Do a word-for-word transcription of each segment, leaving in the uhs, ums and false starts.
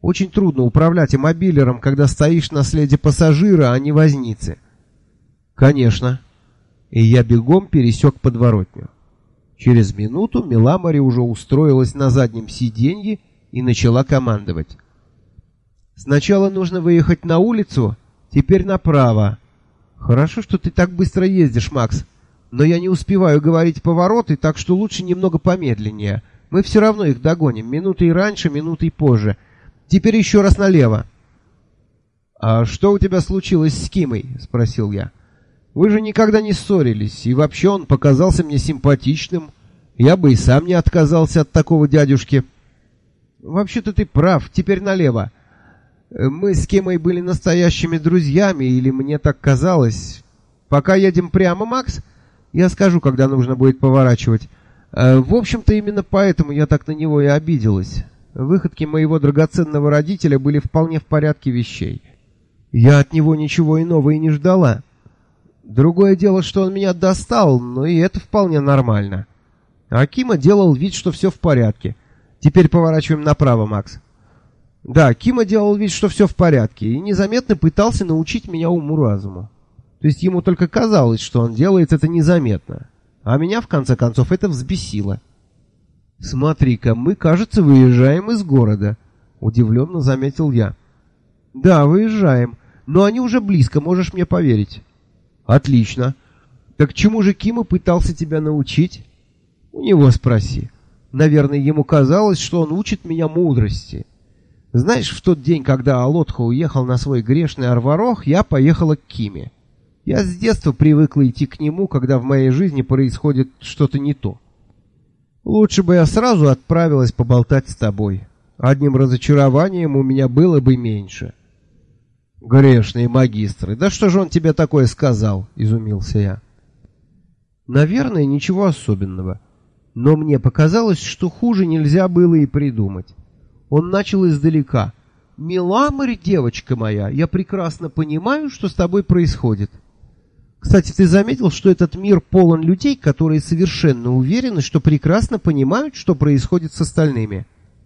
Очень трудно управлять иммобилером, когда стоишь на следе пассажира, а не возницы. Конечно. И я бегом пересек подворотню. Через минуту Миламари уже устроилась на заднем сиденье и начала командовать. Сначала нужно выехать на улицу, теперь направо. Хорошо, что ты так быстро ездишь, Макс. Но я не успеваю говорить повороты, так что лучше немного помедленнее. Мы все равно их догоним, минутой раньше, минутой позже. Теперь еще раз налево. «А что у тебя случилось с Кимой?» — спросил я. «Вы же никогда не ссорились, и вообще он показался мне симпатичным. Я бы и сам не отказался от такого дядюшки». «Вообще-то ты прав, теперь налево. Мы с Кимой были настоящими друзьями, или мне так казалось. Пока едем прямо, Макс, я скажу, когда нужно будет поворачивать. В общем-то, именно поэтому я так на него и обиделась. Выходки моего драгоценного родителя были вполне в порядке вещей. Я от него ничего иного и не ждала. Другое дело, что он меня достал, но и это вполне нормально. А Кима делал вид, что все в порядке. Теперь поворачиваем направо, Макс». Да, Кима делал вид, что все в порядке, и незаметно пытался научить меня уму-разуму. То есть ему только казалось, что он делает это незаметно. А меня, в конце концов, это взбесило. «Смотри-ка, мы, кажется, выезжаем из города», — удивленно заметил я. «Да, выезжаем, но они уже близко, можешь мне поверить». «Отлично. Так чему же Кима пытался тебя научить?» «У него спроси. Наверное, ему казалось, что он учит меня мудрости. Знаешь, в тот день, когда Алотха уехал на свой грешный Арварох, я поехала к Киме. Я с детства привыкла идти к нему, когда в моей жизни происходит что-то не то. Лучше бы я сразу отправилась поболтать с тобой. Одним разочарованием у меня было бы меньше». «Грешные магистры, да что же он тебе такое сказал?» — изумился я. «Наверное, ничего особенного. Но мне показалось, что хуже нельзя было и придумать. Он начал издалека. «Миламари, девочка моя, я прекрасно понимаю, что с тобой происходит. Кстати, ты заметил, что этот мир полон людей, которые совершенно уверены, что прекрасно понимают, что происходит с остальными?»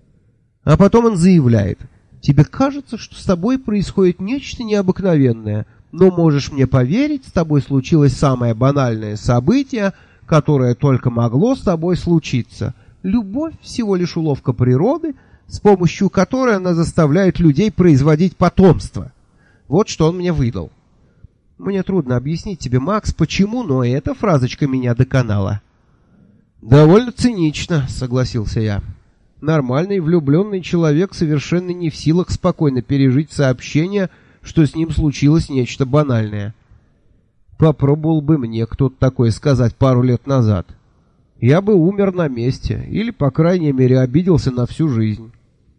А потом он заявляет: «Тебе кажется, что с тобой происходит нечто необыкновенное, но можешь мне поверить, с тобой случилось самое банальное событие, которое только могло с тобой случиться. Любовь всего лишь уловка природы, с помощью которой она заставляет людей производить потомство». Вот что он мне выдал. Мне трудно объяснить тебе, Макс, почему, но эта фразочка меня доконала. «Довольно цинично», — согласился я. «Нормальный влюбленный человек совершенно не в силах спокойно пережить сообщение, что с ним случилось нечто банальное. Попробовал бы мне кто-то такое сказать пару лет назад. Я бы умер на месте, или, по крайней мере, обиделся на всю жизнь».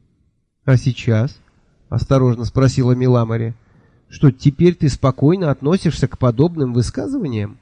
«А сейчас?» — осторожно спросила Миламари. «Что, теперь ты спокойно относишься к подобным высказываниям?»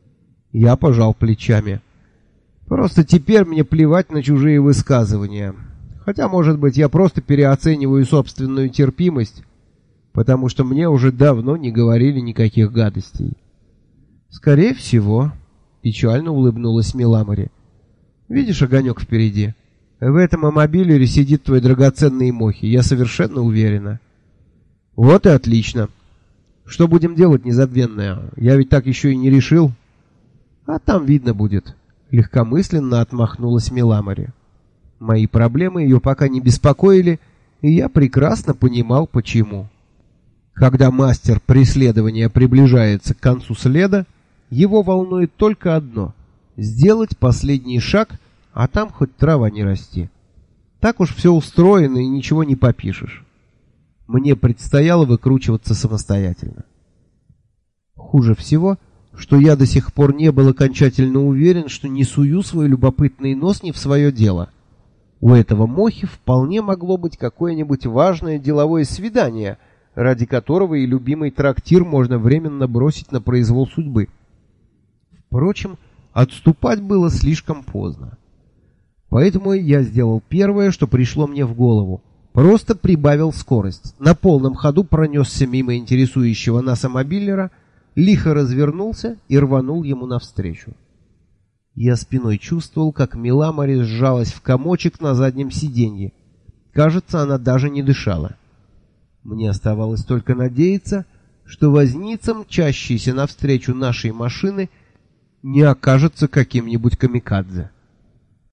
Я пожал плечами. «Просто теперь мне плевать на чужие высказывания. Хотя, может быть, я просто переоцениваю собственную терпимость, потому что мне уже давно не говорили никаких гадостей». «Скорее всего», — печально улыбнулась Миламари. «Видишь огонек впереди? В этом иммобилере сидит твой драгоценный Мохи, я совершенно уверена». «Вот и отлично. Что будем делать, незабвенная? Я ведь так еще и не решил». «А там видно будет», — легкомысленно отмахнулась Миламари. Мои проблемы ее пока не беспокоили, и я прекрасно понимал, почему. Когда мастер преследования приближается к концу следа, его волнует только одно — сделать последний шаг, а там хоть трава не расти. Так уж все устроено, и ничего не попишешь. Мне предстояло выкручиваться самостоятельно. Хуже всего, что я до сих пор не был окончательно уверен, что не сую свой любопытный нос не в свое дело. У этого Мохи вполне могло быть какое-нибудь важное деловое свидание, ради которого и любимый трактир можно временно бросить на произвол судьбы. Впрочем, отступать было слишком поздно. Поэтому я сделал первое, что пришло мне в голову. Просто прибавил скорость. На полном ходу пронесся мимо интересующего нас иммобилера, лихо развернулся и рванул ему навстречу. Я спиной чувствовал, как Миламари сжалась в комочек на заднем сиденье. Кажется, она даже не дышала. Мне оставалось только надеяться, что возница, мчащийся навстречу нашей машины, не окажется каким-нибудь камикадзе.